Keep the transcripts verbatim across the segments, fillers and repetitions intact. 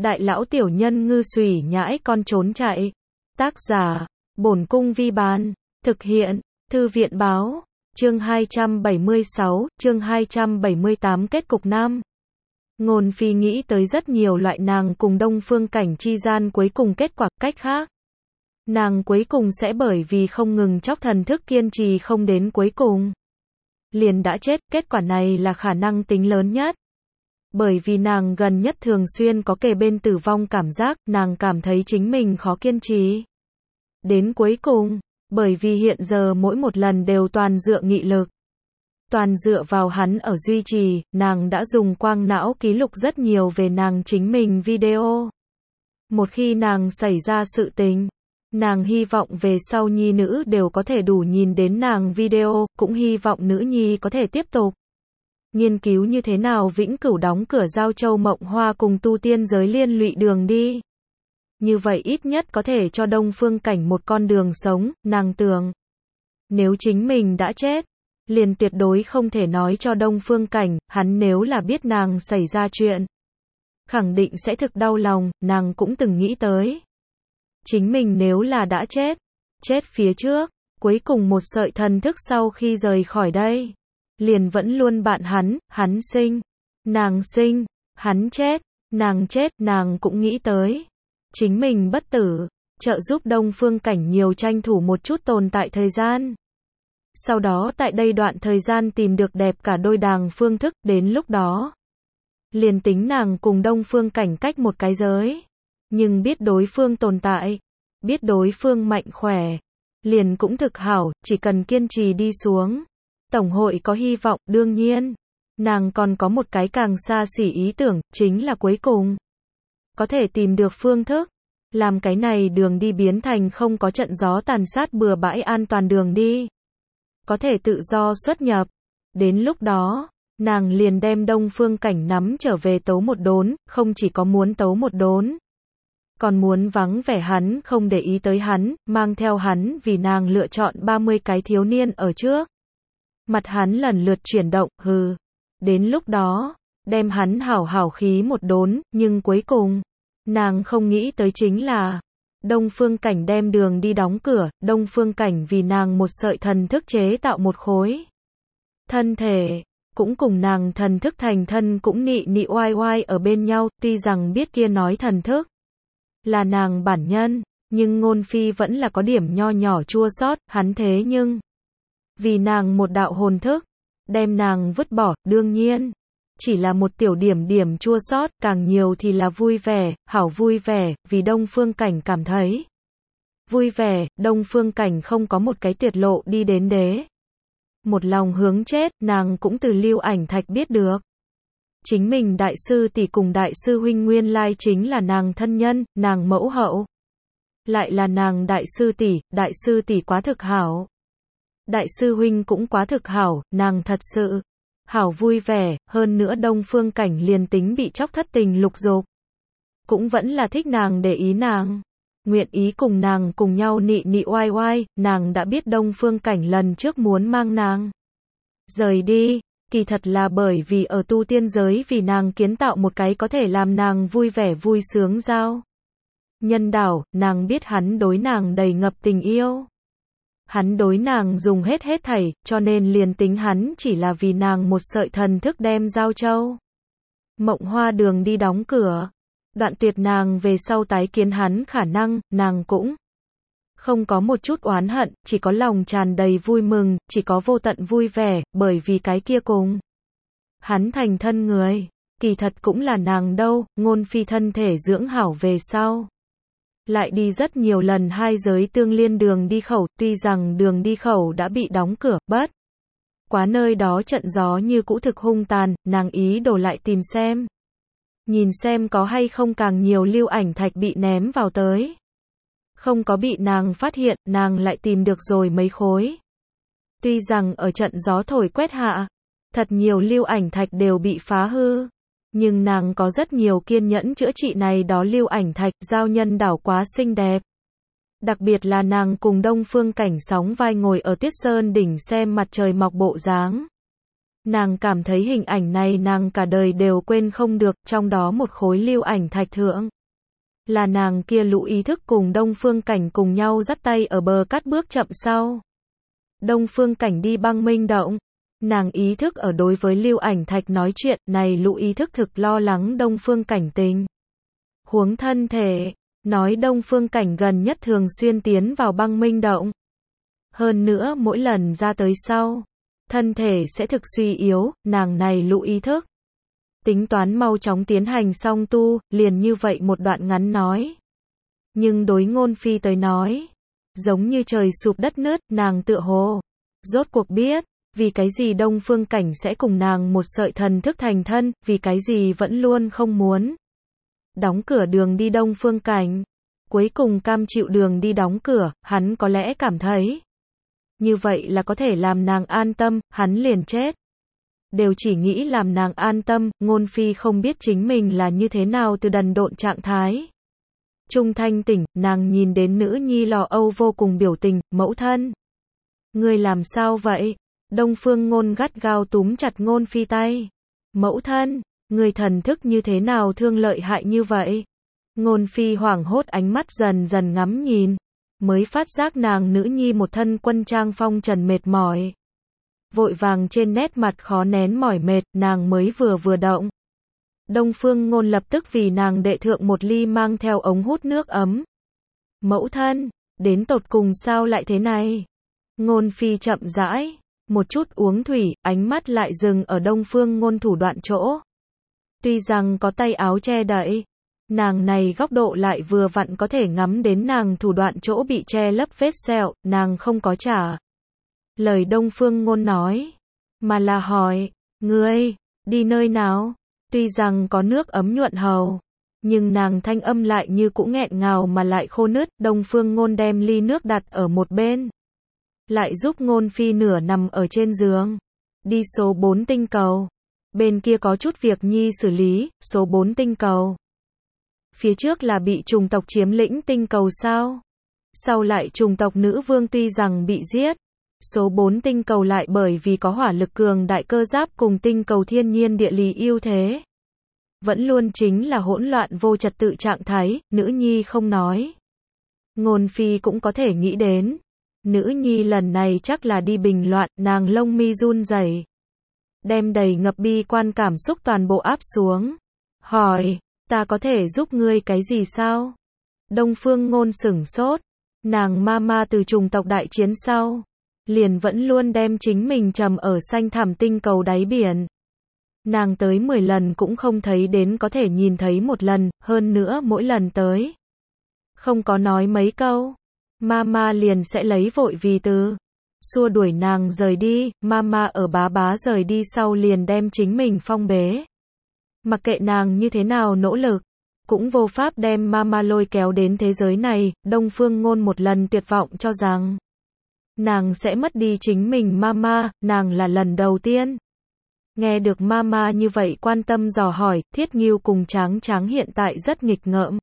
Đại lão tiểu nhân ngư xùy nhãi con trốn chạy. Tác giả, Bổn Cung Vi Bán. Thực hiện, Thư viện Báo. Chương hai trăm bảy mươi sáu, chương hai trăm bảy mươi tám kết cục năm. Ngôn Phi nghĩ tới rất nhiều loại nàng cùng Đông Phương Cảnh chi gian cuối cùng kết quả cách khác. Nàng cuối cùng sẽ bởi vì không ngừng chóc thần thức kiên trì không đến cuối cùng. Liền đã chết, kết quả này là khả năng tính lớn nhất. Bởi vì nàng gần nhất thường xuyên có kề bên tử vong cảm giác, nàng cảm thấy chính mình khó kiên trì. Đến cuối cùng, bởi vì hiện giờ mỗi một lần đều toàn dựa nghị lực. Toàn dựa vào hắn ở duy trì, nàng đã dùng quang não ký lục rất nhiều về nàng chính mình video. Một khi nàng xảy ra sự tình, nàng hy vọng về sau nhi nữ đều có thể đủ nhìn đến nàng video, cũng hy vọng nữ nhi có thể tiếp tục nghiên cứu như thế nào vĩnh cửu đóng cửa giao châu mộng hoa cùng tu tiên giới liên lụy đường đi. Như vậy ít nhất có thể cho Đông Phương Cảnh một con đường sống, nàng tưởng. Nếu chính mình đã chết, liền tuyệt đối không thể nói cho Đông Phương Cảnh, hắn nếu là biết nàng xảy ra chuyện, khẳng định sẽ thực đau lòng, nàng cũng từng nghĩ tới. Chính mình nếu là đã chết, chết phía trước, cuối cùng một sợi thần thức sau khi rời khỏi đây, liền vẫn luôn bạn hắn, hắn sinh, nàng sinh, hắn chết, nàng chết, nàng cũng nghĩ tới. Chính mình bất tử, trợ giúp Đông Phương Cảnh nhiều tranh thủ một chút tồn tại thời gian. Sau đó tại đây đoạn thời gian tìm được đẹp cả đôi đàng phương thức, đến lúc đó. Liền tính nàng cùng Đông Phương Cảnh cách một cái giới. Nhưng biết đối phương tồn tại, biết đối phương mạnh khỏe, liền cũng thực hảo, chỉ cần kiên trì đi xuống. Tổng hội có hy vọng, đương nhiên. Nàng còn có một cái càng xa xỉ ý tưởng, chính là cuối cùng. Có thể tìm được phương thức, làm cái này đường đi biến thành không có trận gió tàn sát bừa bãi an toàn đường đi. Có thể tự do xuất nhập. Đến lúc đó, nàng liền đem Đông Phương Cảnh nắm trở về tấu một đốn, không chỉ có muốn tấu một đốn. Còn muốn vắng vẻ hắn, không để ý tới hắn, mang theo hắn vì nàng lựa chọn ba mươi cái thiếu niên ở trước. Mặt hắn lần lượt chuyển động, hừ. Đến lúc đó, đem hắn hảo hảo khí một đốn, nhưng cuối cùng, nàng không nghĩ tới chính là, Đông Phương Cảnh đem đường đi đóng cửa, Đông Phương Cảnh vì nàng một sợi thần thức chế tạo một khối. Thân thể, cũng cùng nàng thần thức thành thân cũng nị nị oai oai ở bên nhau, tuy rằng biết kia nói thần thức là nàng bản nhân, nhưng Ngôn Phi vẫn là có điểm nho nhỏ chua xót, hắn thế nhưng vì nàng một đạo hồn thức, đem nàng vứt bỏ, đương nhiên, chỉ là một tiểu điểm điểm chua xót, càng nhiều thì là vui vẻ, hảo vui vẻ, vì Đông Phương Cảnh cảm thấy vui vẻ, Đông Phương Cảnh không có một cái tuyệt lộ đi đến đế. Một lòng hướng chết, nàng cũng từ Lưu Ảnh Thạch biết được. Chính mình đại sư tỷ cùng đại sư huynh nguyên lai chính là nàng thân nhân, nàng mẫu hậu. Lại là nàng đại sư tỷ, đại sư tỷ quá thực hảo. Đại sư huynh cũng quá thực hảo, nàng thật sự hảo vui vẻ, hơn nữa Đông Phương Cảnh liền tính bị chóc thất tình lục dục, cũng vẫn là thích nàng để ý nàng. Nguyện ý cùng nàng cùng nhau nị nị oai oai, nàng đã biết Đông Phương Cảnh lần trước muốn mang nàng rời đi, kỳ thật là bởi vì ở tu tiên giới vì nàng kiến tạo một cái có thể làm nàng vui vẻ vui sướng giao nhân đảo, nàng biết hắn đối nàng đầy ngập tình yêu. Hắn đối nàng dùng hết hết thảy, cho nên liền tính hắn chỉ là vì nàng một sợi thần thức đem giao châu mộng hoa đường đi đóng cửa. Đoạn tuyệt nàng về sau tái kiến hắn khả năng, nàng cũng không có một chút oán hận, chỉ có lòng tràn đầy vui mừng, chỉ có vô tận vui vẻ, bởi vì cái kia cùng hắn thành thân người, kỳ thật cũng là nàng đâu. Ngôn Phi thân thể dưỡng hảo về sau, lại đi rất nhiều lần hai giới tương liên đường đi khẩu, tuy rằng đường đi khẩu đã bị đóng cửa, bất quá nơi đó trận gió như cũ thực hung tàn, nàng ý đồ lại tìm xem. Nhìn xem có hay không càng nhiều lưu ảnh thạch bị ném vào tới. Không có bị nàng phát hiện, nàng lại tìm được rồi mấy khối. Tuy rằng ở trận gió thổi quét hạ, thật nhiều lưu ảnh thạch đều bị phá hư. Nhưng nàng có rất nhiều kiên nhẫn chữa trị này đó lưu ảnh thạch, giao nhân đảo quá xinh đẹp. Đặc biệt là nàng cùng Đông Phương Cảnh sóng vai ngồi ở Tuyết Sơn đỉnh xem mặt trời mọc bộ dáng. Nàng cảm thấy hình ảnh này nàng cả đời đều quên không được, trong đó một khối lưu ảnh thạch thượng. Là nàng kia lũ ý thức cùng Đông Phương Cảnh cùng nhau dắt tay ở bờ cát bước chậm sau. Đông Phương Cảnh đi băng minh động. Nàng ý thức ở đối với lưu ảnh thạch nói chuyện, này lũ ý thức thực lo lắng Đông Phương Cảnh tình huống thân thể, nói Đông Phương Cảnh gần nhất thường xuyên tiến vào băng minh động. Hơn nữa mỗi lần ra tới sau, thân thể sẽ thực suy yếu, nàng này lũ ý thức. Tính toán mau chóng tiến hành song tu, liền như vậy một đoạn ngắn nói. Nhưng đối Ngôn Phi tới nói, giống như trời sụp đất nứt, nàng tựa hồ rốt cuộc biết, vì cái gì Đông Phương Cảnh sẽ cùng nàng một sợi thần thức thành thân, vì cái gì vẫn luôn không muốn đóng cửa đường đi Đông Phương Cảnh. Cuối cùng cam chịu đường đi đóng cửa, hắn có lẽ cảm thấy như vậy là có thể làm nàng an tâm, hắn liền chết. Đều chỉ nghĩ làm nàng an tâm, Ngôn Phi không biết chính mình là như thế nào từ đần độn trạng thái. Trung thanh tỉnh, nàng nhìn đến nữ nhi lo âu vô cùng biểu tình, mẫu thân. Ngươi làm sao vậy? Đông Phương Ngôn gắt gao túm chặt Ngôn Phi tay. Mẫu thân, người thần thức như thế nào thương lợi hại như vậy? Ngôn Phi hoảng hốt ánh mắt dần dần ngắm nhìn. Mới phát giác nàng nữ nhi một thân quân trang phong trần mệt mỏi. Vội vàng trên nét mặt khó nén mỏi mệt, nàng mới vừa vừa động. Đông Phương Ngôn lập tức vì nàng đệ thượng một ly mang theo ống hút nước ấm. Mẫu thân, đến tột cùng sao lại thế này? Ngôn Phi chậm rãi, một chút uống thủy, ánh mắt lại dừng ở Đông Phương Ngôn thủ đoạn chỗ. Tuy rằng có tay áo che đậy, nàng này góc độ lại vừa vặn có thể ngắm đến nàng thủ đoạn chỗ bị che lấp vết sẹo, nàng không có trả lời Đông Phương Ngôn nói, mà là hỏi, ngươi, đi nơi nào? Tuy rằng có nước ấm nhuận hầu, nhưng nàng thanh âm lại như cũ nghẹn ngào mà lại khô nứt. Đông Phương Ngôn đem ly nước đặt ở một bên, lại giúp Ngôn Phi nửa nằm ở trên giường. Đi số bốn tinh cầu. Bên kia có chút việc nhi xử lý, số bốn tinh cầu. Phía trước là bị chủng tộc chiếm lĩnh tinh cầu sao? Sau lại chủng tộc nữ vương tuy rằng bị giết, số bốn tinh cầu lại bởi vì có hỏa lực cường đại cơ giáp cùng tinh cầu thiên nhiên địa lý ưu thế. Vẫn luôn chính là hỗn loạn vô trật tự trạng thái, nữ nhi không nói. Ngôn Phi cũng có thể nghĩ đến. Nữ nhi lần này chắc là đi bình loạn, nàng lông mi run rẩy, đem đầy ngập bi quan cảm xúc toàn bộ áp xuống. Hỏi, ta có thể giúp ngươi cái gì sao? Đông Phương Ngôn sửng sốt. Nàng mama từ chủng tộc đại chiến sau, liền vẫn luôn đem chính mình trầm ở xanh thẳm tinh cầu đáy biển. Nàng tới mười lần cũng không thấy đến có thể nhìn thấy một lần, hơn nữa mỗi lần tới không có nói mấy câu, mama liền sẽ lấy vội vì từ xua đuổi nàng rời đi. Mama ở bá bá rời đi sau liền đem chính mình phong bế. Mặc kệ nàng như thế nào nỗ lực, cũng vô pháp đem mama lôi kéo đến thế giới này. Đông Phương Ngôn một lần tuyệt vọng cho rằng nàng sẽ mất đi chính mình mama, nàng là lần đầu tiên nghe được mama như vậy quan tâm dò hỏi. Thiết Ngưu cùng Tráng Tráng hiện tại rất nghịch ngợm.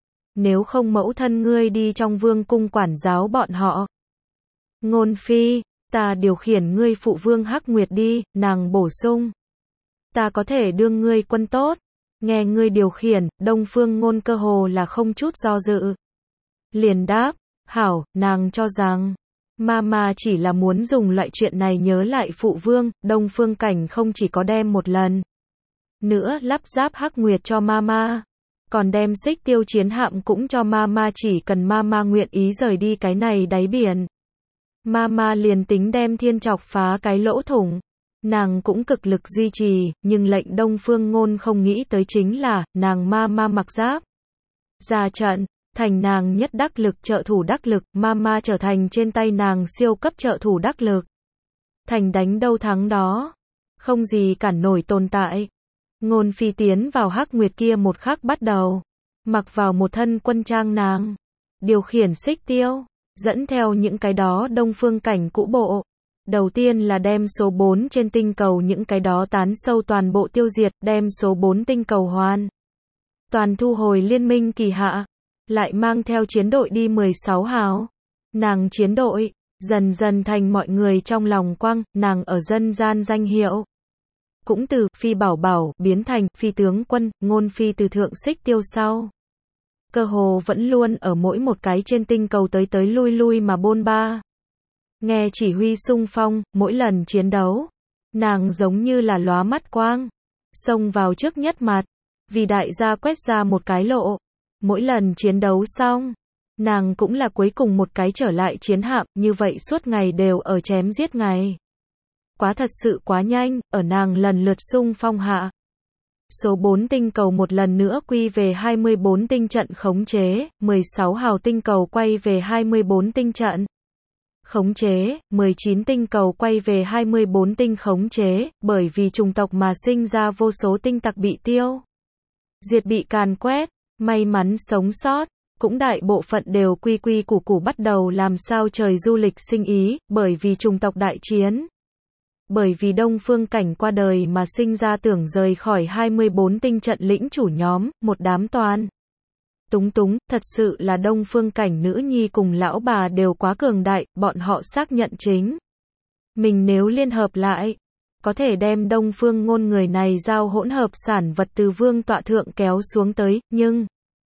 Nếu không mẫu thân ngươi đi trong vương cung quản giáo bọn họ. Ngôn Phi, ta điều khiển ngươi phụ vương Hắc Nguyệt đi. Nàng bổ sung, ta có thể đương ngươi quân tốt. Nghe ngươi điều khiển, Đông Phương Ngôn cơ hồ là không chút do dự liền đáp, hảo. Nàng cho rằng mama chỉ là muốn dùng loại chuyện này nhớ lại phụ vương. Đông Phương Cảnh không chỉ có đem một lần nữa lắp ráp Hắc Nguyệt cho mama, còn đem xích tiêu chiến hạm cũng cho mama, chỉ cần mama nguyện ý rời đi cái này đáy biển. Mama liền tính đem thiên chọc phá cái lỗ thủng, nàng cũng cực lực duy trì, nhưng lệnh Đông Phương Ngôn không nghĩ tới chính là, nàng mama mặc giáp ra trận, thành nàng nhất đắc lực trợ thủ đắc lực, mama trở thành trên tay nàng siêu cấp trợ thủ đắc lực. Thành đánh đâu thắng đó, không gì cản nổi tồn tại. Ngôn Phi tiến vào Hắc Nguyệt kia một khắc bắt đầu, mặc vào một thân quân trang nàng, điều khiển xích tiêu, dẫn theo những cái đó Đông Phương Cảnh cũ bộ. Đầu tiên là đem số bốn trên tinh cầu những cái đó tán sâu toàn bộ tiêu diệt, đem số bốn tinh cầu hoàn toàn thu hồi liên minh kỳ hạ, lại mang theo chiến đội đi mười sáu hào. Nàng chiến đội, dần dần thành mọi người trong lòng quang, nàng ở dân gian danh hiệu cũng từ phi bảo bảo biến thành phi tướng quân, ngôn phi từ thượng xích tiêu sau. Cơ hồ vẫn luôn ở mỗi một cái trên tinh cầu tới tới lui lui mà bôn ba. Nghe chỉ huy xung phong, mỗi lần chiến đấu, nàng giống như là lóa mắt quang, xông vào trước nhất mặt, vì đại gia quét ra một cái lộ. Mỗi lần chiến đấu xong, nàng cũng là cuối cùng một cái trở lại chiến hạm, như vậy suốt ngày đều ở chém giết ngày. Quá thật sự quá nhanh, ở nàng lần lượt xung phong hạ. Số bốn tinh cầu một lần nữa quy về hai mươi bốn tinh trận khống chế, mười sáu hào tinh cầu quay về hai mươi bốn tinh trận khống chế, mười chín tinh cầu quay về hai mươi bốn tinh khống chế, bởi vì chủng tộc mà sinh ra vô số tinh tặc bị tiêu diệt bị càn quét, may mắn sống sót, cũng đại bộ phận đều quy quy củ củ bắt đầu làm sao trời du lịch sinh ý, bởi vì chủng tộc đại chiến. Bởi vì Đông Phương Cảnh qua đời mà sinh ra tưởng rời khỏi hai mươi bốn tinh trận lĩnh chủ nhóm, một đám toàn. Túng túng, thật sự là Đông Phương Cảnh nữ nhi cùng lão bà đều quá cường đại, bọn họ xác nhận chính. Mình nếu liên hợp lại, có thể đem Đông Phương Ngôn người này giao hỗn hợp sản vật từ vương tọa thượng kéo xuống tới, nhưng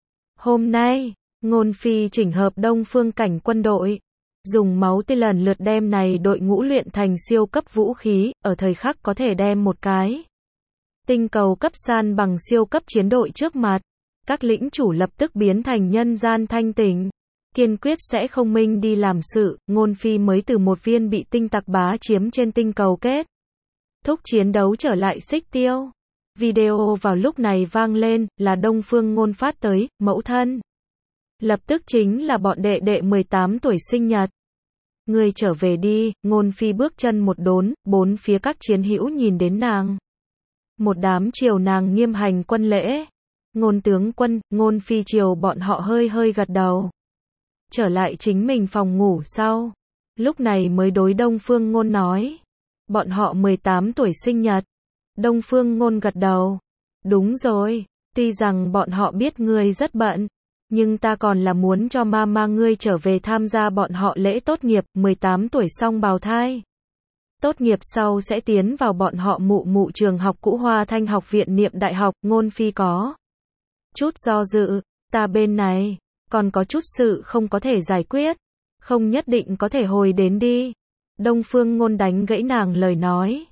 hôm nay, Ngôn Phi chỉnh hợp Đông Phương Cảnh quân đội. Dùng máu tươi lần lượt đem này đội ngũ luyện thành siêu cấp vũ khí, ở thời khắc có thể đem một cái tinh cầu cấp san bằng siêu cấp chiến đội trước mặt. Các lĩnh chủ lập tức biến thành nhân gian thanh tỉnh, kiên quyết sẽ không minh đi làm sự. Ngôn Phi mới từ một viên bị tinh tặc bá chiếm trên tinh cầu kết thúc chiến đấu trở lại xích tiêu. Video vào lúc này vang lên, là Đông Phương Ngôn phát tới, mẫu thân. Lập tức chính là bọn đệ đệ mười tám tuổi sinh nhật. Ngươi trở về đi, Ngôn Phi bước chân một đốn, bốn phía các chiến hữu nhìn đến nàng. Một đám chiều nàng nghiêm hành quân lễ. Ngôn tướng quân, Ngôn Phi chiều bọn họ hơi hơi gật đầu. Trở lại chính mình phòng ngủ sau. Lúc này mới đối Đông Phương Ngôn nói. Bọn họ mười tám tuổi sinh nhật. Đông Phương Ngôn gật đầu. Đúng rồi, tuy rằng bọn họ biết ngươi rất bận. Nhưng ta còn là muốn cho mama ngươi trở về tham gia bọn họ lễ tốt nghiệp, mười tám tuổi xong bào thai. Tốt nghiệp sau sẽ tiến vào bọn họ mụ mụ trường học cũ Hoa Thanh học viện niệm đại học. Ngôn Phi có chút do dự, ta bên này, còn có chút sự không có thể giải quyết, không nhất định có thể hồi đến đi. Đông Phương Ngôn đánh gãy nàng lời nói.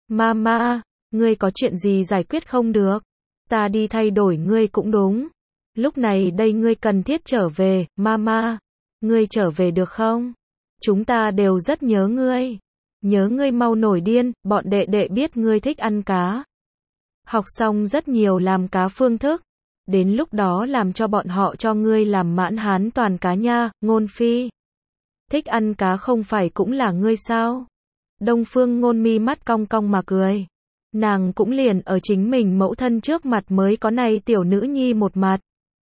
Mama, ngươi có chuyện gì giải quyết không được? Ta đi thay đổi ngươi cũng đúng. Lúc này đây ngươi cần thiết trở về, mama. Ngươi trở về được không? Chúng ta đều rất nhớ ngươi. Nhớ ngươi mau nổi điên, bọn đệ đệ biết ngươi thích ăn cá. Học xong rất nhiều làm cá phương thức. Đến lúc đó làm cho bọn họ cho ngươi làm mãn hán toàn cá nha. Ngôn Phi. Thích ăn cá không phải cũng là ngươi sao? Đông Phương Ngôn mi mắt cong cong mà cười. Nàng cũng liền ở chính mình mẫu thân trước mặt mới có này tiểu nữ nhi một mặt.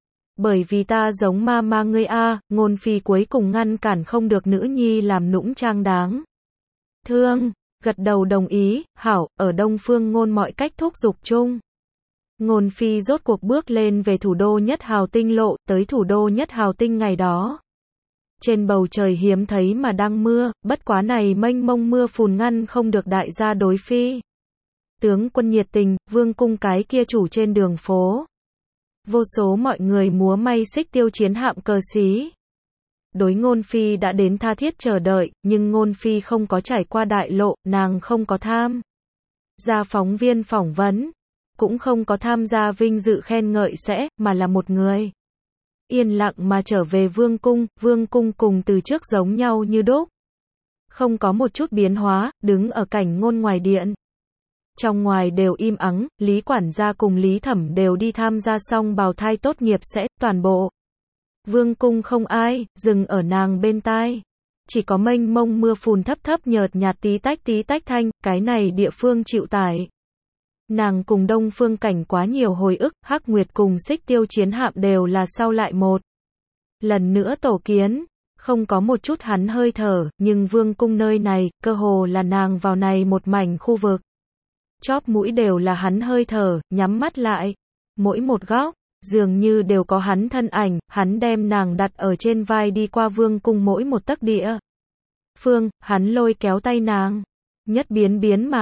Bởi vì ta giống mama ngươi a. Ngôn Phi cuối cùng ngăn cản không được nữ nhi làm nũng trang đáng thương, gật đầu đồng ý. Hảo, ở Đông Phương Ngôn mọi cách thúc giục chung. Ngôn Phi rốt cuộc bước lên về thủ đô Nhất Hào Tinh lộ, tới thủ đô Nhất Hào Tinh ngày đó. Trên bầu trời hiếm thấy mà đang mưa, bất quá này mênh mông mưa phùn ngăn không được đại gia đối phi. Tướng quân nhiệt tình, vương cung cái kia chủ trên đường phố. Vô số mọi người múa may xích tiêu chiến hạm cờ xí. Đối Ngôn Phi đã đến tha thiết chờ đợi, nhưng Ngôn Phi không có trải qua đại lộ, nàng không có tham gia phóng viên phỏng vấn, cũng không có tham gia vinh dự khen ngợi sẽ, mà là một người yên lặng mà trở về vương cung. Vương cung cùng từ trước giống nhau như đúc, không có một chút biến hóa, đứng ở cảnh ngôn ngoài điện. Trong ngoài đều im ắng, Lý quản gia cùng Lý Thẩm đều đi tham gia xong bào thai tốt nghiệp sẽ, toàn bộ vương cung không ai, dừng ở nàng bên tai. Chỉ có mênh mông mưa phùn thấp thấp nhợt nhạt tí tách tí tách thanh, cái này địa phương chịu tải. Nàng cùng Đông Phương Cảnh quá nhiều hồi ức, Hắc Nguyệt cùng xích tiêu chiến hạm đều là sau lại một lần nữa tổ kiến, không có một chút hắn hơi thở, nhưng vương cung nơi này, cơ hồ là nàng vào này một mảnh khu vực. Chóp mũi đều là hắn hơi thở, nhắm mắt lại. Mỗi một góc, dường như đều có hắn thân ảnh, hắn đem nàng đặt ở trên vai đi qua vương cung mỗi một tấc địa phương, hắn lôi kéo tay nàng. Nhất biến biến mà,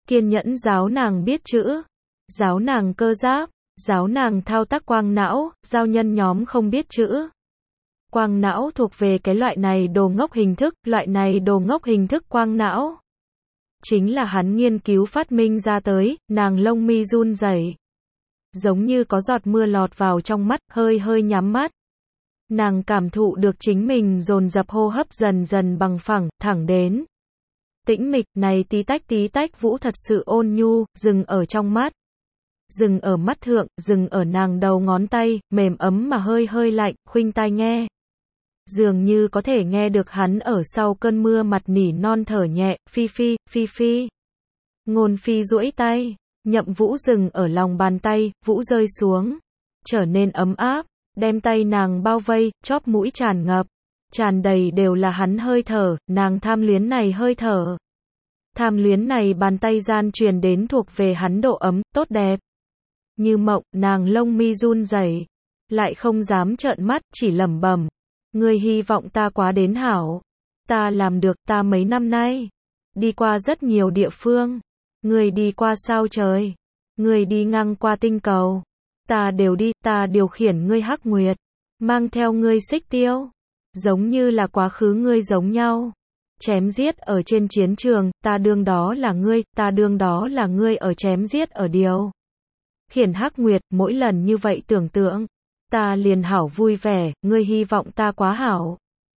kiên nhẫn giáo nàng biết chữ, giáo nàng cơ giáp, giáo nàng thao tác quang não, giao nhân nhóm không biết chữ. Quang não thuộc về cái loại này đồ ngốc hình thức, loại này đồ ngốc hình thức quang não. Chính là hắn nghiên cứu phát minh ra tới, nàng lông mi run rẩy, giống như có giọt mưa lọt vào trong mắt, hơi hơi nhắm mắt. Nàng cảm thụ được chính mình dồn dập hô hấp dần dần bằng phẳng, thẳng đến. Tĩnh mịch này tí tách tí tách vũ thật sự ôn nhu, dừng ở trong mắt. Dừng ở mắt thượng, dừng ở nàng đầu ngón tay, mềm ấm mà hơi hơi lạnh, khuynh tai nghe. Dường như có thể nghe được hắn ở sau cơn mưa mặt nỉ non thở nhẹ, phi phi, phi phi. Ngôn phi duỗi tay, nhậm vũ dừng ở lòng bàn tay, vũ rơi xuống. Trở nên ấm áp, đem tay nàng bao vây, chóp mũi tràn ngập. Tràn đầy đều là hắn hơi thở, nàng tham luyến này hơi thở. Tham luyến này bàn tay gian truyền đến thuộc về hắn độ ấm, tốt đẹp. Như mộng, nàng lông mi run rẩy, lại không dám trợn mắt, chỉ lẩm bẩm. Ngươi hy vọng ta quá đến hảo. Ta làm được, ta mấy năm nay. Đi qua rất nhiều địa phương. Ngươi đi qua sao trời. Ngươi đi ngang qua tinh cầu. Ta đều đi, ta điều khiển ngươi hắc nguyệt. Mang theo ngươi xích tiêu. Giống như là quá khứ ngươi giống nhau. Chém giết ở trên chiến trường, ta đương đó là ngươi, ta đương đó là ngươi ở chém giết ở điều. Khiển hắc nguyệt, mỗi lần như vậy tưởng tượng. Ta liền hảo vui vẻ, ngươi hy vọng ta quá hảo.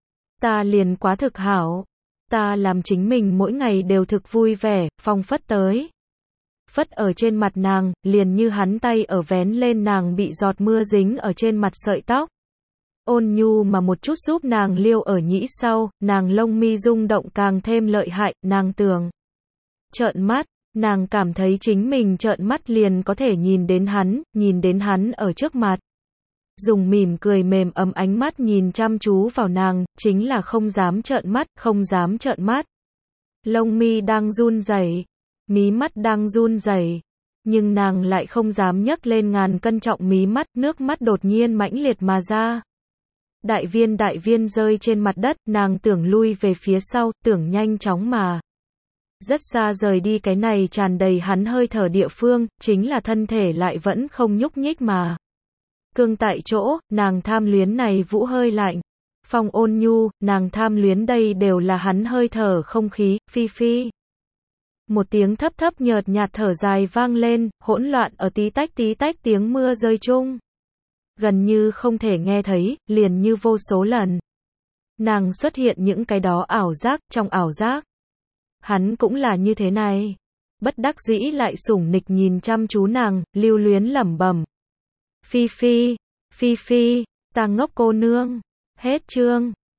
Ta liền quá thực hảo. Ta làm chính mình mỗi ngày đều thực vui vẻ, phong phất tới. Phất ở trên mặt nàng, liền như hắn tay ở vén lên nàng bị giọt mưa dính ở trên mặt sợi tóc. Ôn nhu mà một chút giúp nàng liêu ở nhĩ sau, nàng lông mi rung động càng thêm lợi hại, nàng tưởng. Trợn mắt, nàng cảm thấy chính mình trợn mắt liền có thể nhìn đến hắn, nhìn đến hắn ở trước mặt. Dùng mỉm cười mềm ấm ánh mắt nhìn chăm chú vào nàng, chính là không dám trợn mắt, không dám trợn mắt. Lông mi đang run rẩy, mí mắt đang run rẩy, nhưng nàng lại không dám nhấc lên ngàn cân trọng mí mắt, nước mắt đột nhiên mãnh liệt mà ra. Đại viên đại viên rơi trên mặt đất, nàng tưởng lui về phía sau, tưởng nhanh chóng mà. Rất xa rời đi cái này tràn đầy hắn hơi thở địa phương, chính là thân thể lại vẫn không nhúc nhích mà. Cương tại chỗ, nàng tham luyến này vũ hơi lạnh. Phong ôn nhu, nàng tham luyến đây đều là hắn hơi thở không khí, phi phi. Một tiếng thấp thấp nhợt nhạt thở dài vang lên, hỗn loạn ở tí tách tí tách tiếng mưa rơi chung. Gần như không thể nghe thấy, liền như vô số lần. Nàng xuất hiện những cái đó ảo giác, trong ảo giác. Hắn cũng là như thế này. Bất đắc dĩ lại sủng nịch nhìn chăm chú nàng, lưu luyến lẩm bẩm. Phi phi, phi phi, ta ngốc cô nương. Hết chương.